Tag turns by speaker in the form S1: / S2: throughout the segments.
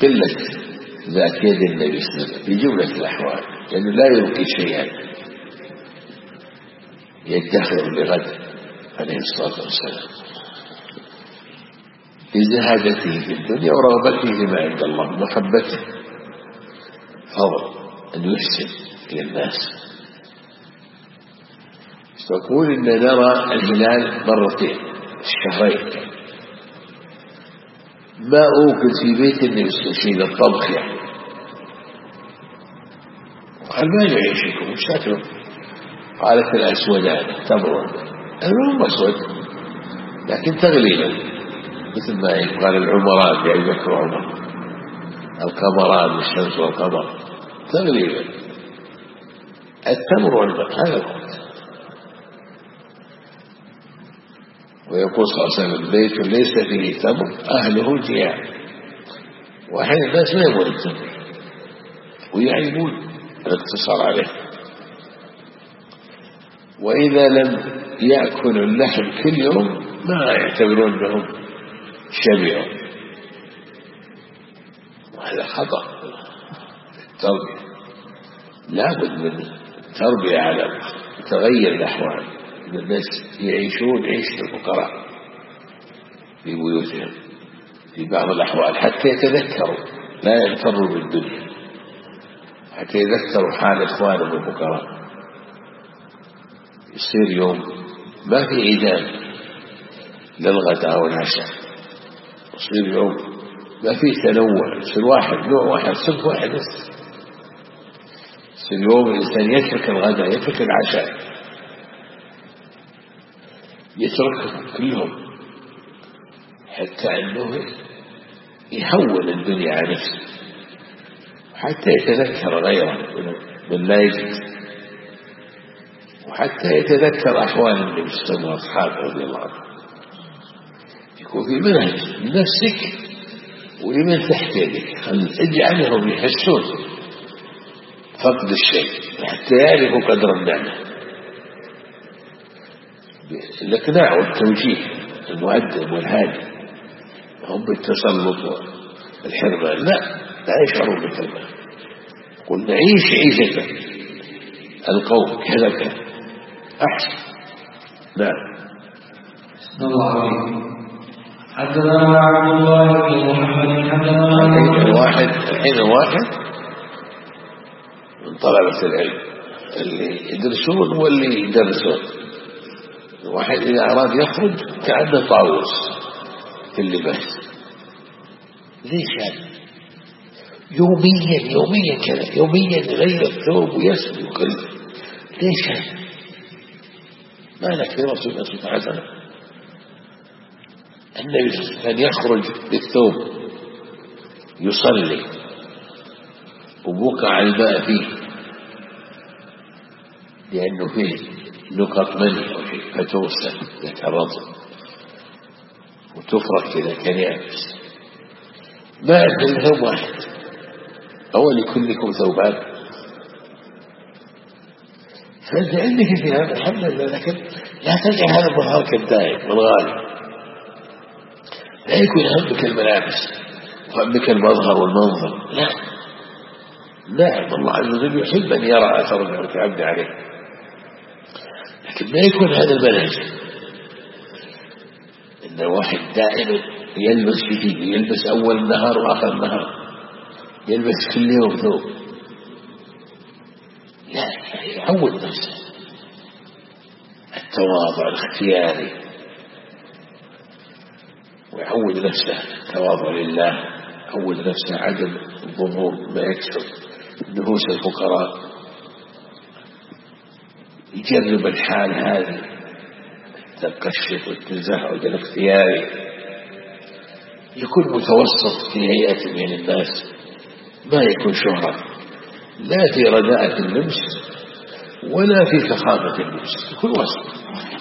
S1: قلة ذات يد النبي صلى الله عليه وسلم في جملة الأحوال، لأنه لا يبقي شيئا يدخر لغد عليه الصلاة والسلام لزهادته في الدنيا ورغبته فيما عند الله ومحبته، فضل أن يحسن إلى الناس. تقول إن نرى الهلال مرتين الشهرين، ما أوكل في بيت النبي صلى الله عليه وسلم الطبخ يعني، قال ما يعيشكم وش تاكلون؟ قالت الأسودان تمر، المهم أسود لكن تغليبا، مثل ما قال العمران يعني بكر عمر، القمران الشمس والقمر تغليبا، التمر والماء هذا الوقت. ويقول صلى الله عليه وسلم بيت ليس فيه تمر أهله جياع، وأحيانا الناس ما يبون التمر ويعيبون الاقتصار عليه. وإذا لم يأكلوا اللحم كل يوم ما يعتبرون أنهم شبعوا، وهذا خطأ التربية. لابد من تربية على تغير الأحوال، أن الناس يعيشون عيشة الفقراء في بيوتهم في بعض الأحوال حتى يتذكروا، لا يغتروا بالدنيا، حتى يذكروا حال إخوانهم الفقراء. يصير يوم ما في عيدان للغداء والعشاء، يصير يوم ما في تنوع، يصير واحد نوع واحد صنف واحد بس. يصير يوم الإنسان يترك الغداء يترك العشاء يتركهم كلهم، حتى أنه يهون الدنيا على نفسه، حتى يتذكر غيره من لا يجد، وحتى يتذكر أحوال النبي صلى الله عليه وسلم وأصحابه رضي الله عنهم. يكون في منهج لنفسك ولمن تحت يدك، اجعلهم يحسون فقد الشيء حتى يعرفوا قدر النعمة. الإقناع والتوجيه المؤدب والهادي، هم بالتسلط والحرمان، لا يشعرون بالحرمان. قل نعيش عيشة القوم كذا كذا أحسن. نعم.
S2: الله عليكم. حدثنا عبد الله بن محمد
S1: الحين واحد من طلبة العلم اللي يدرسون واللي يدرسون، واحد إذا أراد يخرج كأنه طاووس في اللباس. ليش هذا؟ يوميا كذا، يوميا يغير الثوب ويسمي وكل. ليش هذا؟ ما لك في رسول الله صلى الله عليه وسلم النبي كان يخرج بالثوب يصلي وبقع الماء فيه لأنه فيه نقط مني أو شيء فتوسع يترطب وتفرق كذا كان يابس. ما عندنا ثوب واحد، أو لكلكم ثوبان. فأنت عندك في هذا الحمد لله، لكن لا تجعل هذا مظهرك الدائم والغالب. لا يكون همك الملابس وهمك المظهر والمنظر، لا. نعم الله عز وجل يحب أن يرى أثر نعمة عبد عليه، لكن ما يكون هذا المنهج. إن واحد دائما يلبس جديد، يلبس أول النهار وآخر النهار، يلبس كل يوم ثوب. لا، يعود نفسه التواضع الاختياري، ويعود نفسه التواضع لله، يعود نفسه عدم الظهور ما يكسر نفوس الفقراء، يجرب الحال هذه التقشف والتزهد الاختياري، يكون متوسط في هيئة من الناس، ما يكون شهرة، لا في رداءة اللبس ولا في فخامة اللبس، يكون وسط.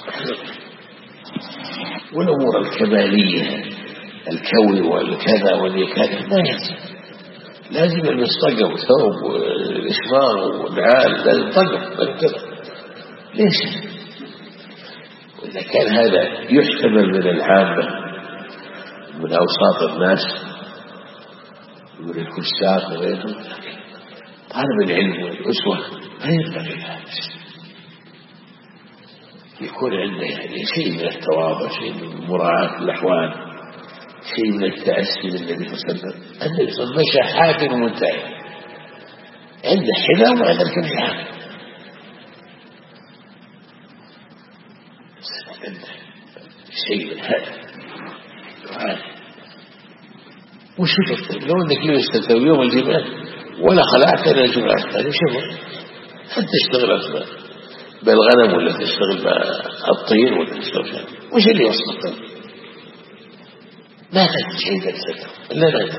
S1: والأمور الكمالية الكوي والكذا والكذا ما يصير، لازم المصطقم وثوب والإشمار والعال لازم طقم كذا. ليش؟ وإذا كان هذا يحتمل من العامة من أوساط الناس يقول الفساق وغيرهم، طالب العلم والأسوة ما ينبغي هذا، يكون عنده يعني شيء من التواضع، شيء من مراعاة الأحوال، شيء من التأسي بالنبي صلى الله عليه وسلم. النبي صلى الله عليه وسلم مشى حافٍ ومنتهي، عنده حذاء وعلى الكلام، عنده شيء من هذا. وش تفضل لو انك لبست يوم الجمعة ولا خلعت الى الجمعة هذا شغل، أنت تشتغل أسماء بالغنم ولا تشتغل بالطير ولا تشتغل، وش اللي وصلك؟ ما تجد شيء تنسى إلا لا،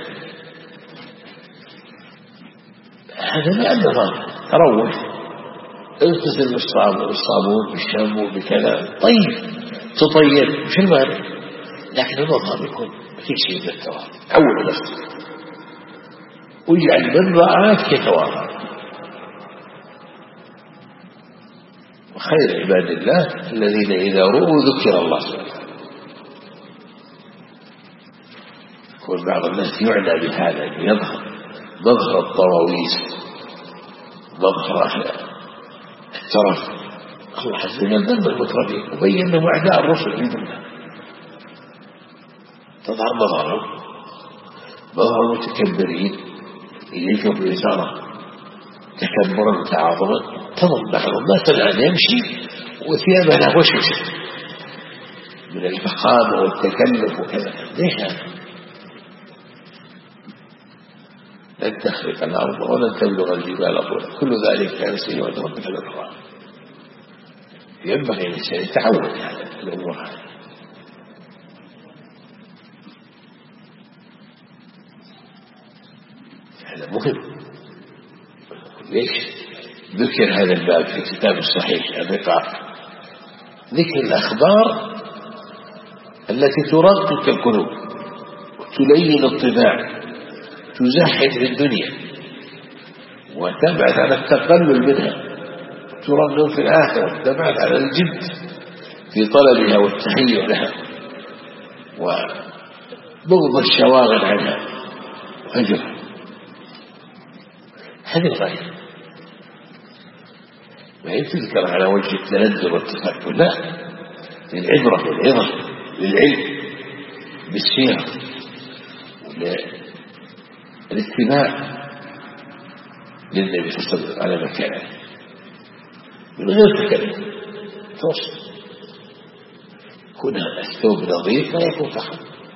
S1: هذا ما النظام. تروح اغتسل بالصابون بالشامبو بكذا، طيب تطير وش المانع؟ لكن النظام يكون فيك شيء من التواضع، عود نفسك واجعل من رآك يتواضع. وخير عباد الله الذين إذا رؤوا ذكر الله سبحانه. يكون بعض الناس يعنى بهذا، يظهر مظهر الطواويس، مظهر الترف. الله عز وجل ذنب المترفين وبين انهم اعداء الرسل في الجنه. تظهر مظهرهم مظهر المتكبرين اليك بإشارة تكبرا وتعاظما، تظن بعضهم مثلا أن يمشي وثيابه لا وشوش من الفخامة والتكلف وكذا. ليش هذا؟ لن تخرق الأرض ولن تبلغ الجبال طولا، كل ذلك كان سيئا عند ربك الأكرام. ينبغي للإنسان يتعود على الأمور هذه. هذا مهم. ليش ذكر هذا الباب في كتاب الصحيح الرقاق؟ ذكر الأخبار التي ترقق القلوب وتلين الطباع، تزهد في الدنيا وتبعث على التقلل منها، ترغب في الآخرة وتبعث على الجد في طلبها والتحيّ لها وبغض الشواغل عنها وهجرها. هذه الغاية، ما يتذكر على وجه التندر والتفكر، لا، للعبرة والعظة، للعلم بالسيرة والاتباع للنبي صلى الله عليه وسلم على مكانه من غير تكلف. توصل يكون الثوب نظيف ما يكون فخم،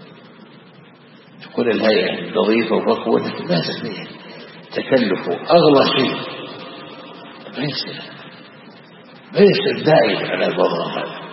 S1: تكون الهيئة نظيفة ومكوة ما تسميه تكلف أغلى شيء، ما يصير دائما على الوضع هذا.